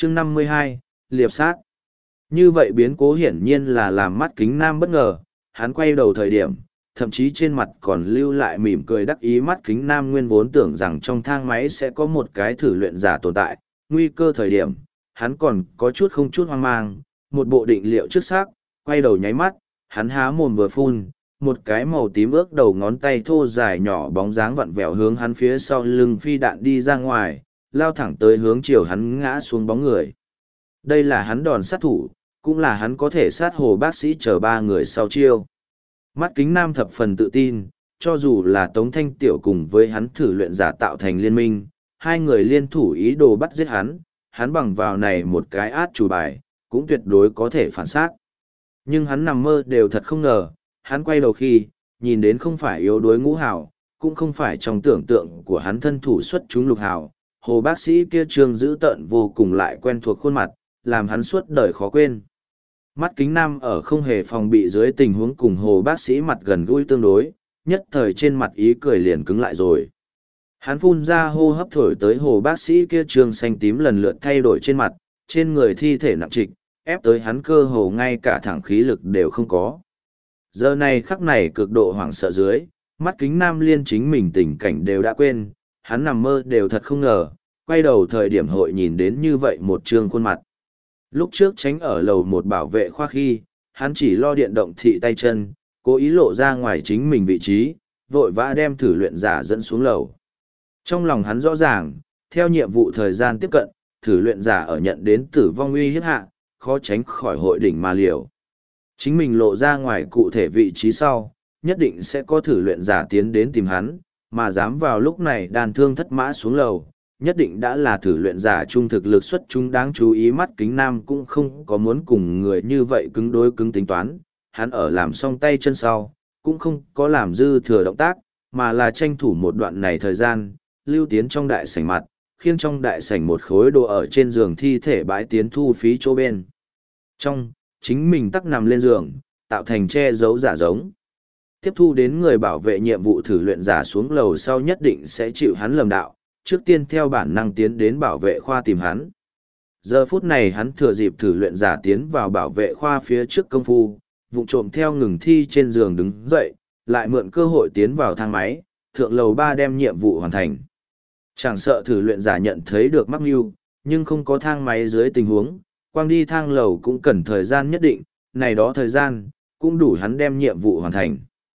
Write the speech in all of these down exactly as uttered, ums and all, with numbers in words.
chương năm mươi hai, liệp sát. Như vậy biến cố hiển nhiên là làm mắt kính nam bất ngờ, hắn quay đầu thời điểm, thậm chí trên mặt còn lưu lại mỉm cười đắc ý. Mắt kính nam nguyên vốn tưởng rằng trong thang máy sẽ có một cái thử luyện giả tồn tại, nguy cơ thời điểm, hắn còn có chút không chút hoang mang, một bộ định liệu trước xác, quay đầu nháy mắt, hắn há mồm vừa phun, một cái màu tím ước đầu ngón tay thô dài nhỏ bóng dáng vặn vẹo hướng hắn phía sau lưng phi đạn đi ra ngoài, lao thẳng tới hướng chiều hắn ngã xuống bóng người. Đây là hắn đòn sát thủ, cũng là hắn có thể sát Hồ bác sĩ chờ ba người sau chiêu. Mắt kính nam thập phần tự tin, cho dù là Tống Thanh Tiểu cùng với hắn thử luyện giả tạo thành liên minh, hai người liên thủ ý đồ bắt giết hắn, hắn bằng vào này một cái át chủ bài, cũng tuyệt đối có thể phản sát. Nhưng hắn nằm mơ đều thật không ngờ, hắn quay đầu khi, nhìn đến không phải yếu đuối ngũ hào, cũng không phải trong tưởng tượng của hắn thân thủ xuất chúng lục hào, Hồ bác sĩ kia trương dữ tợn vô cùng lại quen thuộc khuôn mặt, làm hắn suốt đời khó quên. Mắt kính nam ở không hề phòng bị dưới tình huống cùng Hồ bác sĩ mặt gần gũi tương đối, nhất thời trên mặt ý cười liền cứng lại rồi. Hắn phun ra hô hấp thổi tới Hồ bác sĩ kia trương xanh tím lần lượt thay đổi trên mặt, trên người thi thể nặng trịch, ép tới hắn cơ hồ ngay cả thẳng khí lực đều không có. Giờ này khắc này cực độ hoảng sợ dưới, mắt kính nam liên chính mình tình cảnh đều đã quên, hắn nằm mơ đều thật không ngờ, quay đầu thời điểm hội nhìn đến như vậy một trương khuôn mặt. Lúc trước tránh ở lầu một bảo vệ khoa khi, hắn chỉ lo điện động thị tay chân, cố ý lộ ra ngoài chính mình vị trí, vội vã đem thử luyện giả dẫn xuống lầu. Trong lòng hắn rõ ràng, theo nhiệm vụ thời gian tiếp cận, thử luyện giả ở nhận đến tử vong uy hiếp hạ, khó tránh khỏi hội đỉnh mà liều. Chính mình lộ ra ngoài cụ thể vị trí sau, nhất định sẽ có thử luyện giả tiến đến tìm hắn, mà dám vào lúc này đàn thương thất mã xuống lầu, nhất định đã là thử luyện giả trung thực lực xuất chúng đáng chú ý. Mắt kính nam cũng không có muốn cùng người như vậy cứng đối cứng tính toán, hắn ở làm xong tay chân sau, cũng không có làm dư thừa động tác, mà là tranh thủ một đoạn này thời gian, lưu tiến trong đại sảnh mặt, khiêng trong đại sảnh một khối đồ ở trên giường thi thể bãi tiến thu phí chỗ bên. Trong, chính mình tắc nằm lên giường, tạo thành che giấu giả giống. Tiếp thu đến người bảo vệ nhiệm vụ thử luyện giả xuống lầu sau nhất định sẽ chịu hắn lầm đạo, trước tiên theo bản năng tiến đến bảo vệ khoa tìm hắn. Giờ phút này hắn thừa dịp thử luyện giả tiến vào bảo vệ khoa phía trước công phu, vụng trộm theo ngừng thi trên giường đứng dậy, lại mượn cơ hội tiến vào thang máy, thượng lầu ba đem nhiệm vụ hoàn thành. Chẳng sợ thử luyện giả nhận thấy được mắc mưu, nhưng không có thang máy dưới tình huống, quang đi thang lầu cũng cần thời gian nhất định, này đó thời gian, cũng đủ hắn đem nhiệm vụ hoàn thành.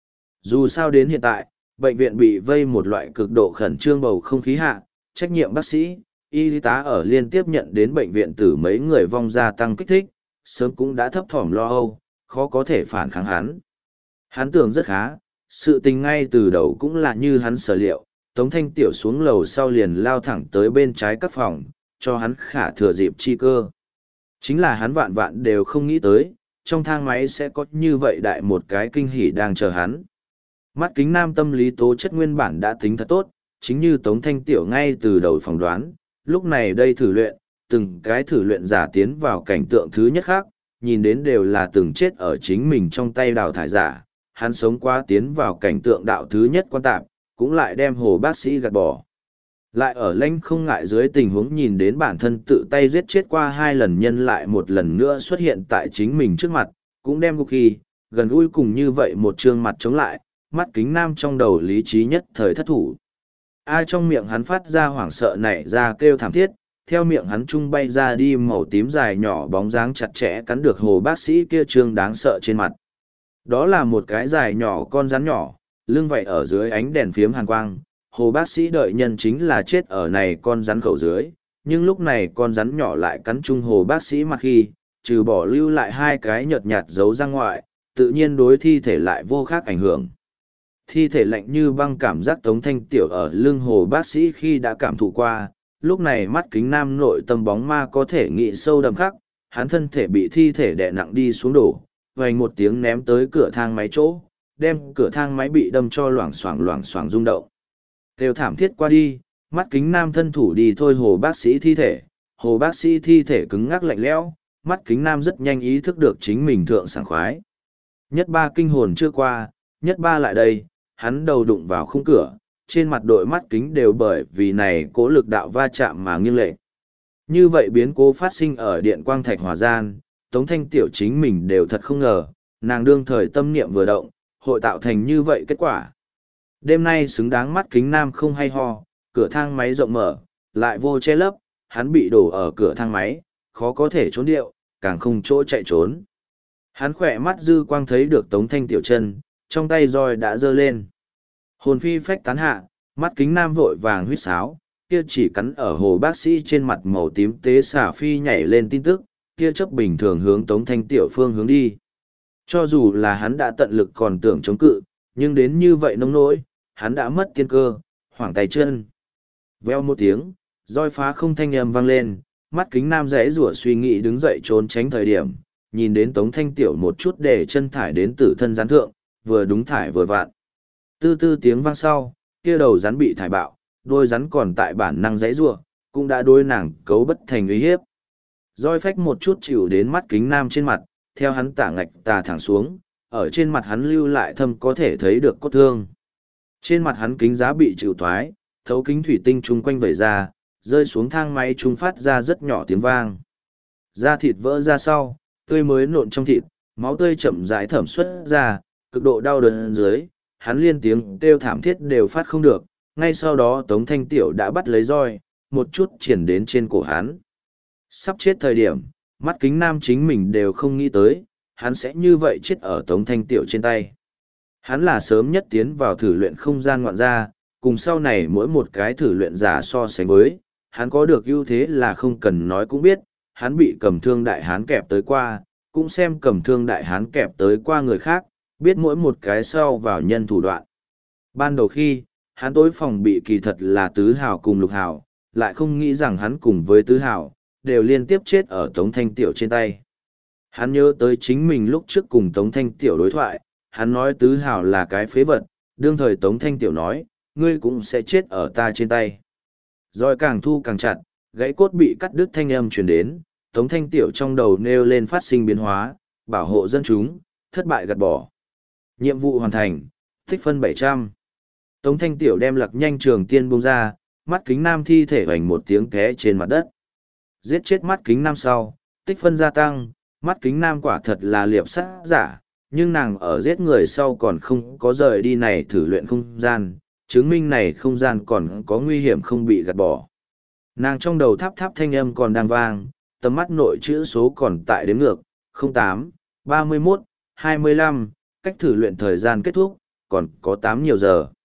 Dù sao đến hiện tại, bệnh viện bị vây một loại cực độ khẩn trương bầu không khí hạ, trách nhiệm bác sĩ, y tá ở liên tiếp nhận đến bệnh viện từ mấy người vong gia tăng kích thích, sớm cũng đã thấp thỏm lo âu, khó có thể phản kháng hắn. Hắn tưởng rất khá, sự tình ngay từ đầu cũng là như hắn sở liệu, Tống Thanh Tiểu xuống lầu sau liền lao thẳng tới bên trái các phòng, cho hắn khả thừa dịp chi cơ. Chính là hắn vạn vạn đều không nghĩ tới, trong thang máy sẽ có như vậy đại một cái kinh hỉ đang chờ hắn. Mắt kính nam tâm lý tố chất nguyên bản đã tính thật tốt, chính như Tống Thanh Tiểu ngay từ đầu phỏng đoán, lúc này đây thử luyện, từng cái thử luyện giả tiến vào cảnh tượng thứ nhất khác, nhìn đến đều là từng chết ở chính mình trong tay đào thải giả, hắn sống qua tiến vào cảnh tượng đạo thứ nhất quan tạp, cũng lại đem Hồ bác sĩ gạt bỏ. Lại ở lãnh không ngại dưới tình huống nhìn đến bản thân tự tay giết chết qua hai lần nhân lại một lần nữa xuất hiện tại chính mình trước mặt, cũng đem gục khi, gần gũi cùng như vậy một trương mặt chống lại, mắt kính nam trong đầu lý trí nhất thời thất thủ. Ai trong miệng hắn phát ra hoảng sợ nảy ra kêu thảm thiết, theo miệng hắn trung bay ra đi màu tím dài nhỏ bóng dáng chặt chẽ cắn được Hồ bác sĩ kia trương đáng sợ trên mặt. Đó là một cái dài nhỏ con rắn nhỏ, lưng vậy ở dưới ánh đèn phiếm hàn quang. Hồ bác sĩ đợi nhân chính là chết ở này con rắn khẩu dưới, nhưng lúc này con rắn nhỏ lại cắn chung Hồ bác sĩ mặt khi, trừ bỏ lưu lại hai cái nhợt nhạt dấu răng ngoại, tự nhiên đối thi thể lại vô khác ảnh hưởng. Thi thể lạnh như băng cảm giác Tống Thanh Tiểu ở lưng Hồ bác sĩ khi đã cảm thụ qua, lúc này mắt kính nam nội tâm bóng ma có thể nghĩ sâu đậm khắc, hắn thân thể bị thi thể đè nặng đi xuống đổ, vành một tiếng ném tới cửa thang máy chỗ, đem cửa thang máy bị đâm cho loảng xoảng loảng xoảng rung động. Kêu thảm thiết qua đi, mắt kính nam thân thủ đi thôi Hồ bác sĩ thi thể, Hồ bác sĩ thi thể cứng ngắc lạnh lẽo, mắt kính nam rất nhanh ý thức được chính mình thượng sảng khoái. Nhất ba kinh hồn chưa qua, nhất ba lại đây, hắn đầu đụng vào khung cửa, trên mặt đội mắt kính đều bởi vì này cố lực đạo va chạm mà nghiêng lệch. Như vậy biến cố phát sinh ở điện quang thạch hỏa gian, Tống Thanh Tiểu chính mình đều thật không ngờ, nàng đương thời tâm niệm vừa động, hội tạo thành như vậy kết quả. Đêm nay xứng đáng mắt kính nam không hay ho, cửa thang máy rộng mở, lại vô che lấp, hắn bị đổ ở cửa thang máy, khó có thể trốn điệu, càng không chỗ chạy trốn. Hắn khỏe mắt dư quang thấy được Tống Thanh Tiểu chân, trong tay roi đã giơ lên. Hồn phi phách tán hạ, mắt kính nam vội vàng huýt sáo, kia chỉ cắn ở hồ bác sĩ trên mặt màu tím tế xả phi nhảy lên tin tức, kia chấp bình thường hướng Tống Thanh Tiểu phương hướng đi. Cho dù là hắn đã tận lực còn tưởng chống cự, nhưng đến như vậy nông nỗi, hắn đã mất tiên cơ, hoảng tay chân. Veo một tiếng, roi phá không thanh âm vang lên, mắt kính nam rẽ rủa suy nghĩ đứng dậy trốn tránh thời điểm, nhìn đến Tống Thanh Tiểu một chút để chân thải đến tử thân gián thượng, vừa đúng thải vừa vạn. Tư tư tiếng vang sau, kia đầu rắn bị thải bạo, đôi rắn còn tại bản năng rẽ rủa, cũng đã đôi nàng cấu bất thành uy hiếp. Roi phách một chút chịu đến mắt kính nam trên mặt, theo hắn tả ngạch tà thẳng xuống, ở trên mặt hắn lưu lại thâm có thể thấy được cốt thương. Trên mặt hắn kính giá bị chịu thoái, thấu kính thủy tinh chung quanh vẩy ra, rơi xuống thang máy trung phát ra rất nhỏ tiếng vang. Da thịt vỡ ra sau, tươi mới nộn trong thịt, máu tươi chậm rãi thẩm xuất ra, cực độ đau đớn dưới, hắn liên tiếng kêu thảm thiết đều phát không được, ngay sau đó Tống Thanh Tiểu đã bắt lấy roi, một chút triển đến trên cổ hắn. Sắp chết thời điểm, mắt kính nam chính mình đều không nghĩ tới, hắn sẽ như vậy chết ở Tống Thanh Tiểu trên tay. Hắn là sớm nhất tiến vào thử luyện không gian ngoạn gia, cùng sau này mỗi một cái thử luyện giả so sánh với, hắn có được ưu thế là không cần nói cũng biết, hắn bị cầm thương đại hán kẹp tới qua, cũng xem cầm thương đại hán kẹp tới qua người khác, biết mỗi một cái sau vào nhân thủ đoạn. Ban đầu khi, hắn tối phòng bị kỳ thật là tứ hào cùng lục hào, lại không nghĩ rằng hắn cùng với tứ hào, đều liên tiếp chết ở Tống Thanh Tiểu trên tay. Hắn nhớ tới chính mình lúc trước cùng Tống Thanh Tiểu đối thoại, hắn nói tứ hào là cái phế vật, đương thời Tống Thanh Tiểu nói, ngươi cũng sẽ chết ở ta trên tay. Rồi càng thu càng chặt, gãy cốt bị cắt đứt thanh âm truyền đến, Tống Thanh Tiểu trong đầu nêu lên phát sinh biến hóa, bảo hộ dân chúng, thất bại gạt bỏ. Nhiệm vụ hoàn thành, tích phân bảy trăm. Tống Thanh Tiểu đem lặc nhanh trường tiên buông ra, mắt kính nam thi thể hoành một tiếng té trên mặt đất. Giết chết mắt kính nam sau, tích phân gia tăng, mắt kính nam quả thật là liệp sát giả, nhưng nàng ở giết người sau còn không có rời đi này thử luyện không gian, chứng minh này không gian còn có nguy hiểm không bị gạt bỏ. Nàng trong đầu tháp tháp thanh âm còn đang vang, tầm mắt nội chữ số còn tại đếm ngược, không tám, ba mươi mốt, hai mươi lăm, cách thử luyện thời gian kết thúc, còn có tám nhiều giờ.